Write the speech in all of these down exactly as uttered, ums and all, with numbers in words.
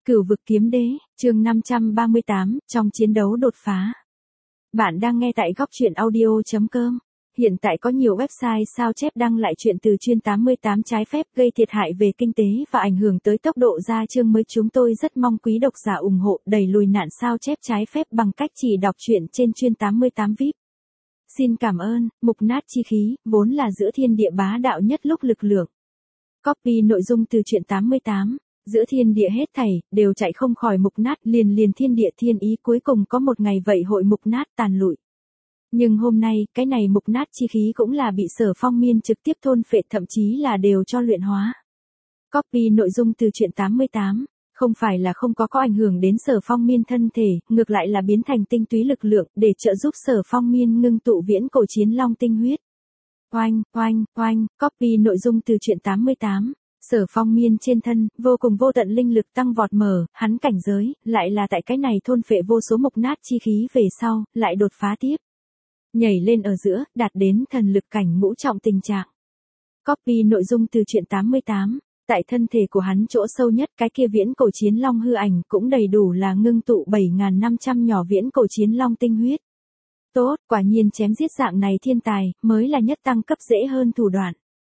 Cửu vực kiếm đế, chương năm trăm ba mươi tám, trong chiến đấu đột phá. Bạn đang nghe tại góc truyện audio chấm com. Hiện tại có nhiều website sao chép đăng lại chuyện từ chuyên tám mươi tám trái phép gây thiệt hại về kinh tế và ảnh hưởng tới tốc độ ra chương mới. Chúng tôi rất mong quý độc giả ủng hộ đẩy lùi nạn sao chép trái phép bằng cách chỉ đọc truyện trên chuyên tám mươi tám vi ai pi. Xin cảm ơn. Mục nát chi khí, vốn là giữa thiên địa bá đạo nhất lúc lực lượng. Copy nội dung từ truyện tám mươi tám. Giữa thiên địa hết thảy, đều chạy không khỏi mục nát, liền liền thiên địa thiên ý cuối cùng có một ngày vậy hội mục nát tàn lụi. Nhưng hôm nay, cái này mục nát chi khí cũng là bị Sở Phong Miên trực tiếp thôn phệ, thậm chí là đều cho luyện hóa. Copy nội dung từ truyện tám mươi tám, không phải là không có có ảnh hưởng đến Sở Phong Miên thân thể, ngược lại là biến thành tinh túy lực lượng để trợ giúp Sở Phong Miên ngưng tụ viễn cổ chiến long tinh huyết. Oanh, oanh, oanh, copy nội dung từ truyện tám mươi tám. Sở Phong Miên trên thân, vô cùng vô tận linh lực tăng vọt mở, hắn cảnh giới, lại là tại cái này thôn phệ vô số mục nát chi khí về sau, lại đột phá tiếp. Nhảy lên ở giữa, đạt đến thần lực cảnh ngũ trọng tình trạng. Copy nội dung từ truyện tám mươi tám, tại thân thể của hắn chỗ sâu nhất cái kia viễn cổ chiến long hư ảnh cũng đầy đủ là ngưng tụ bảy nghìn năm trăm nhỏ viễn cổ chiến long tinh huyết. Tốt, quả nhiên chém giết dạng này thiên tài, mới là nhất tăng cấp dễ hơn thủ đoạn.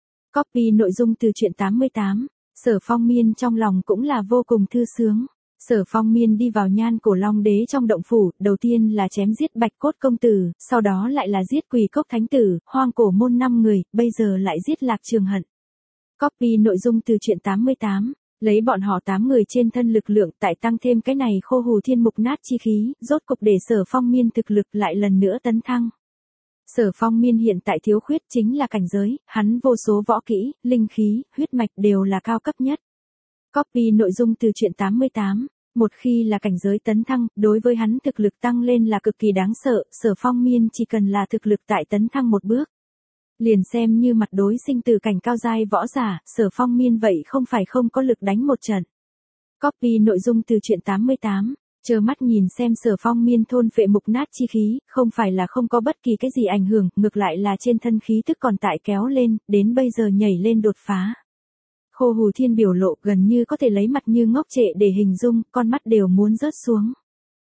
Copy nội dung từ truyện tám mươi tám, Sở Phong Miên trong lòng cũng là vô cùng thư sướng. Sở Phong Miên đi vào Nhan Cổ Long Đế trong động phủ, đầu tiên là chém giết Bạch Cốt công tử, sau đó lại là giết Quỳ Cốc thánh tử, Hoang Cổ môn năm người, bây giờ lại giết Lạc Trường Hận. Copy nội dung từ truyện tám mươi tám, lấy bọn họ tám người trên thân lực lượng tại tăng thêm cái này khô hù thiên mục nát chi khí, rốt cục để Sở Phong Miên thực lực lại lần nữa tấn thăng. Sở Phong Miên hiện tại thiếu khuyết chính là cảnh giới, hắn vô số võ kỹ, linh khí, huyết mạch đều là cao cấp nhất. Copy nội dung từ truyện tám mươi tám, một khi là cảnh giới tấn thăng, đối với hắn thực lực tăng lên là cực kỳ đáng sợ, Sở Phong Miên chỉ cần là thực lực tại tấn thăng một bước. Liền xem như mặt đối sinh từ cảnh cao giai võ giả, Sở Phong Miên vậy không phải không có lực đánh một trận. Copy nội dung từ truyện tám mươi tám. Chờ mắt nhìn xem Sở Phong Miên thôn phệ mục nát chi khí, không phải là không có bất kỳ cái gì ảnh hưởng, ngược lại là trên thân khí tức còn tại kéo lên, đến bây giờ nhảy lên đột phá. Khô hù thiên biểu lộ gần như có thể lấy mặt như ngốc trệ để hình dung, con mắt đều muốn rớt xuống.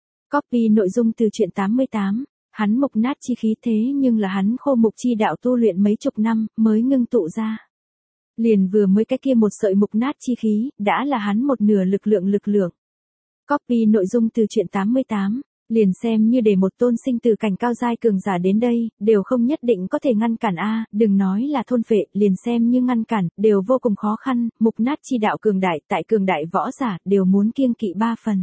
Copy nội dung từ truyện tám mươi tám, hắn mục nát chi khí thế nhưng là hắn khô mục chi đạo tu luyện mấy chục năm, mới ngưng tụ ra. Liền vừa mới cái kia một sợi mục nát chi khí, đã là hắn một nửa lực lượng lực lượng. Copy nội dung từ truyện tám mươi tám, liền xem như để một tôn sinh từ cảnh cao giai cường giả đến đây, đều không nhất định có thể ngăn cản a, đừng nói là thôn phệ, liền xem như ngăn cản, đều vô cùng khó khăn, mục nát chi đạo cường đại, tại cường đại võ giả, đều muốn kiêng kỵ ba phần.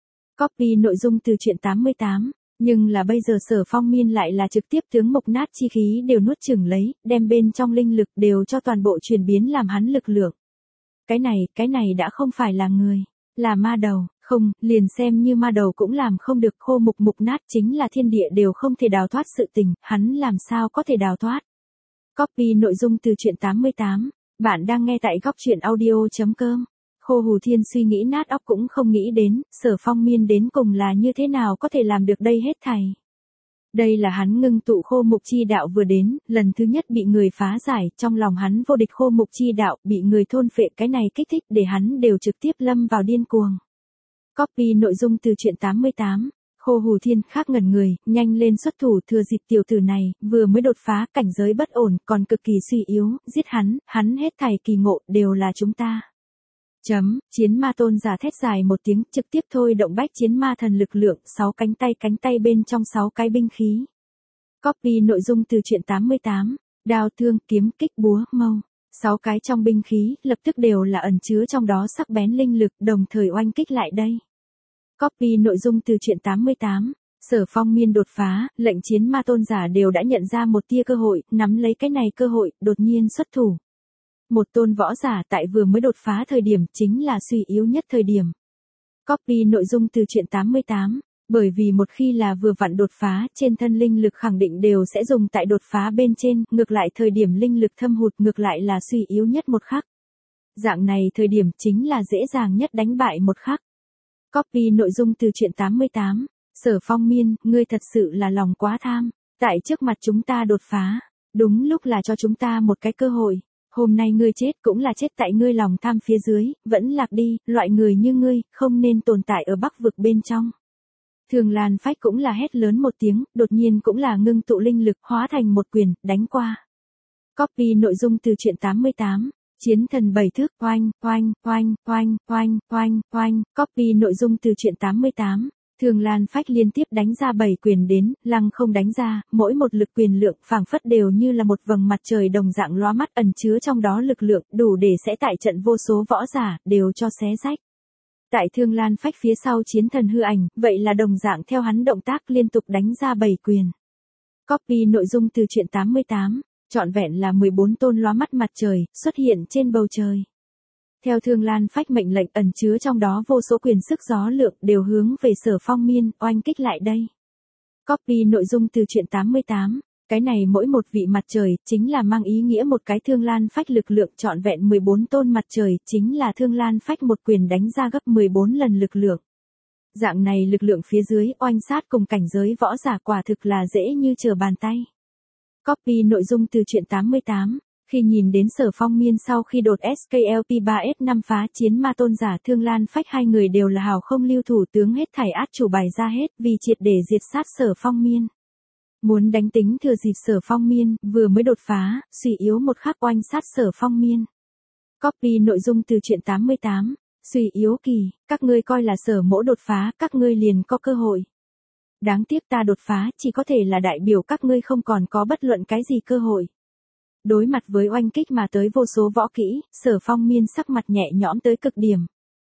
Copy nội dung từ truyện tám mươi tám, nhưng là bây giờ Sở Phong Miên lại là trực tiếp tướng mục nát chi khí đều nuốt chửng lấy, đem bên trong linh lực đều cho toàn bộ chuyển biến làm hắn lực lượng. Cái này, cái này đã không phải là người, là ma đầu. Không, liền xem như ma đầu cũng làm không được, khô mục mục nát chính là thiên địa đều không thể đào thoát sự tình, hắn làm sao có thể đào thoát. Copy nội dung từ truyện tám mươi tám, bạn đang nghe tại góc truyện audio chấm com. Khô hù thiên suy nghĩ nát óc cũng không nghĩ đến, Sở Phong Miên đến cùng là như thế nào có thể làm được đây hết thảy. Đây là hắn ngưng tụ khô mục chi đạo vừa đến, lần thứ nhất bị người phá giải, trong lòng hắn vô địch khô mục chi đạo, bị người thôn phệ, cái này kích thích để hắn đều trực tiếp lâm vào điên cuồng. Copy nội dung từ truyện tám mươi tám, khô hù thiên khác ngẩn người, nhanh lên xuất thủ thừa dịp tiểu tử này, vừa mới đột phá cảnh giới bất ổn, còn cực kỳ suy yếu, giết hắn, hắn hết thảy kỳ ngộ, đều là chúng ta. Chấm, chiến ma tôn giả thét dài một tiếng, trực tiếp thôi động bách chiến ma thần lực lượng, sáu cánh tay cánh tay bên trong sáu cái binh khí. Copy nội dung từ truyện tám mươi tám, đao thương, kiếm, kích, búa, mâu. Sáu cái trong binh khí, lập tức đều là ẩn chứa trong đó sắc bén linh lực, đồng thời oanh kích lại đây. Copy nội dung từ truyện tám mươi tám, Sở Phong Miên đột phá, lệnh chiến ma tôn giả đều đã nhận ra một tia cơ hội, nắm lấy cái này cơ hội, đột nhiên xuất thủ. Một tôn võ giả tại vừa mới đột phá thời điểm, chính là suy yếu nhất thời điểm. Copy nội dung từ truyện tám mươi tám, bởi vì một khi là vừa vặn đột phá, trên thân linh lực khẳng định đều sẽ dùng tại đột phá bên trên, ngược lại thời điểm linh lực thâm hụt ngược lại là suy yếu nhất một khắc. Dạng này thời điểm chính là dễ dàng nhất đánh bại một khắc. Copy nội dung từ truyện tám mươi tám, Sở Phong Miên, ngươi thật sự là lòng quá tham, tại trước mặt chúng ta đột phá, đúng lúc là cho chúng ta một cái cơ hội. Hôm nay ngươi chết cũng là chết tại ngươi lòng tham phía dưới, vẫn lạc đi, loại người như ngươi, không nên tồn tại ở Bắc vực bên trong. Thường Lan Phách cũng là hét lớn một tiếng, đột nhiên cũng là ngưng tụ linh lực hóa thành một quyền, đánh qua. Copy nội dung từ truyện tám mươi tám. Chiến thần bảy thước, oanh, oanh, oanh, oanh, oanh, oanh, oanh, copy nội dung từ truyện tám mươi tám. Thường Lan Phách liên tiếp đánh ra bảy quyền đến, lăng không đánh ra, mỗi một lực quyền lượng phảng phất đều như là một vầng mặt trời đồng dạng lóa mắt ẩn chứa trong đó lực lượng, đủ để sẽ tại trận vô số võ giả, đều cho xé rách. Tại Thương Lan Phách phía sau chiến thần hư ảnh, vậy là đồng dạng theo hắn động tác liên tục đánh ra bảy quyền. Copy nội dung từ truyện tám mươi tám, trọn vẹn là mười bốn tôn lóa mắt mặt trời, xuất hiện trên bầu trời. Theo Thương Lan Phách mệnh lệnh ẩn chứa trong đó vô số quyền sức gió lượng đều hướng về Sở Phong Miên, oanh kích lại đây. Copy nội dung từ truyện tám mươi tám, cái này mỗi một vị mặt trời, chính là mang ý nghĩa một cái Thương Lan Phách lực lượng trọn vẹn mười bốn tôn mặt trời, chính là Thương Lan Phách một quyền đánh ra gấp mười bốn lần lực lượng. Dạng này lực lượng phía dưới oanh sát cùng cảnh giới võ giả quả thực là dễ như trở bàn tay. Copy nội dung từ truyện tám mươi tám. Khi nhìn đến Sở Phong Miên sau khi đột ét ca lờ pê ba ét năm phá chiến ma tôn giả Thương Lan Phách hai người đều là hào không lưu thủ tướng hết thảy át chủ bài ra hết vì triệt để diệt sát Sở Phong Miên. Muốn đánh tính thừa dịp Sở Phong Miên vừa mới đột phá, suy yếu một khắc oanh sát Sở Phong Miên. Copy nội dung từ truyện tám mươi tám. Suy yếu kỳ, các ngươi coi là Sở mỗ đột phá, các ngươi liền có cơ hội. Đáng tiếc ta đột phá chỉ có thể là đại biểu các ngươi không còn có bất luận cái gì cơ hội. Đối mặt với oanh kích mà tới vô số võ kỹ, Sở Phong Miên sắc mặt nhẹ nhõm tới cực điểm.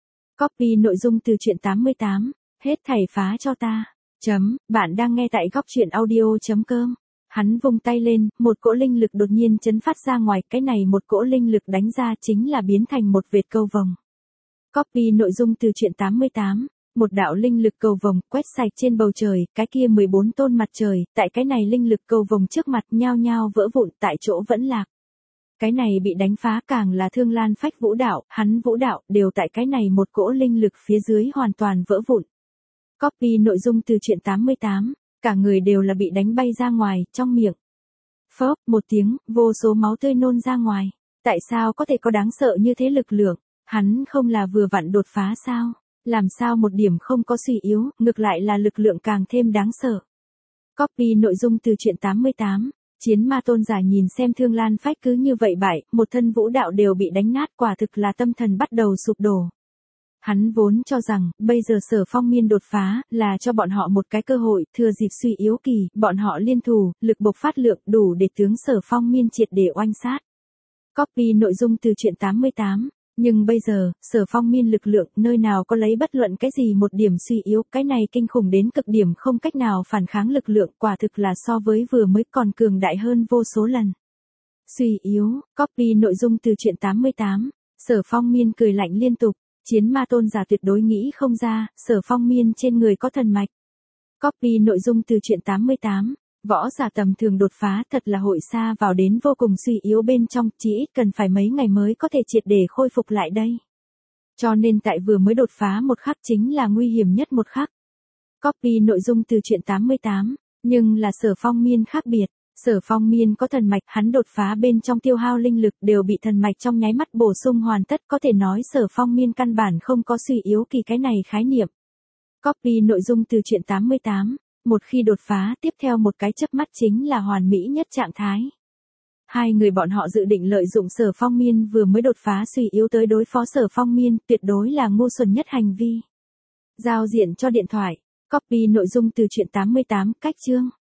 Copy nội dung từ truyện tám mươi tám, hết thảy phá cho ta. Chấm, bạn đang nghe tại góc truyện audio chấm com. Hắn vung tay lên, một cỗ linh lực đột nhiên chấn phát ra ngoài, cái này một cỗ linh lực đánh ra chính là biến thành một vệt cầu vồng. Copy nội dung từ truyện tám mươi tám. Một đạo linh lực cầu vồng quét sạch trên bầu trời, cái kia mười bốn tôn mặt trời, tại cái này linh lực cầu vồng trước mặt nhao nhao vỡ vụn tại chỗ vẫn lạc. Cái này bị đánh phá càng là Thương Lan Phách vũ đạo, hắn vũ đạo đều tại cái này một cỗ linh lực phía dưới hoàn toàn vỡ vụn. Copy nội dung từ truyện tám mươi tám, cả người đều là bị đánh bay ra ngoài, trong miệng. Phớp, một tiếng, vô số máu tươi nôn ra ngoài. Tại sao có thể có đáng sợ như thế lực lượng? Hắn không là vừa vặn đột phá sao? Làm sao một điểm không có suy yếu, ngược lại là lực lượng càng thêm đáng sợ. Copy nội dung từ truyện tám mươi tám. Chiến ma tôn giả nhìn xem Thương Lan Phách cứ như vậy bại, một thân vũ đạo đều bị đánh nát, quả thực là tâm thần bắt đầu sụp đổ. Hắn vốn cho rằng, bây giờ Sở Phong Miên đột phá, là cho bọn họ một cái cơ hội, thừa dịp suy yếu kỳ, bọn họ liên thủ, lực bộc phát lượng đủ để tướng Sở Phong Miên triệt để oanh sát. Copy nội dung từ truyện tám mươi tám. Nhưng bây giờ, Sở Phong Miên lực lượng, nơi nào có lấy bất luận cái gì một điểm suy yếu, cái này kinh khủng đến cực điểm không cách nào phản kháng lực lượng, quả thực là so với vừa mới còn cường đại hơn vô số lần. Suy yếu, copy nội dung từ truyện tám mươi tám, Sở Phong Miên cười lạnh liên tục, chiến ma tôn giả tuyệt đối nghĩ không ra, Sở Phong Miên trên người có thần mạch. Copy nội dung từ truyện tám mươi tám. Võ giả tầm thường đột phá thật là hội xa vào đến vô cùng suy yếu bên trong, chỉ ít cần phải mấy ngày mới có thể triệt để khôi phục lại đây. Cho nên tại vừa mới đột phá một khắc chính là nguy hiểm nhất một khắc. Copy nội dung từ truyện tám mươi tám, nhưng là Sở Phong Miên khác biệt. Sở Phong Miên có thần mạch, hắn đột phá bên trong tiêu hao linh lực đều bị thần mạch trong nháy mắt bổ sung hoàn tất, có thể nói Sở Phong Miên căn bản không có suy yếu kỳ cái này khái niệm. Copy nội dung từ truyện tám mươi tám. Một khi đột phá, tiếp theo một cái chớp mắt chính là hoàn mỹ nhất trạng thái. Hai người bọn họ dự định lợi dụng Sở Phong Miên vừa mới đột phá suy yếu tới đối phó Sở Phong Miên, tuyệt đối là ngu xuẩn nhất hành vi. Giao diện cho điện thoại, copy nội dung từ truyện tám mươi tám, cách chương.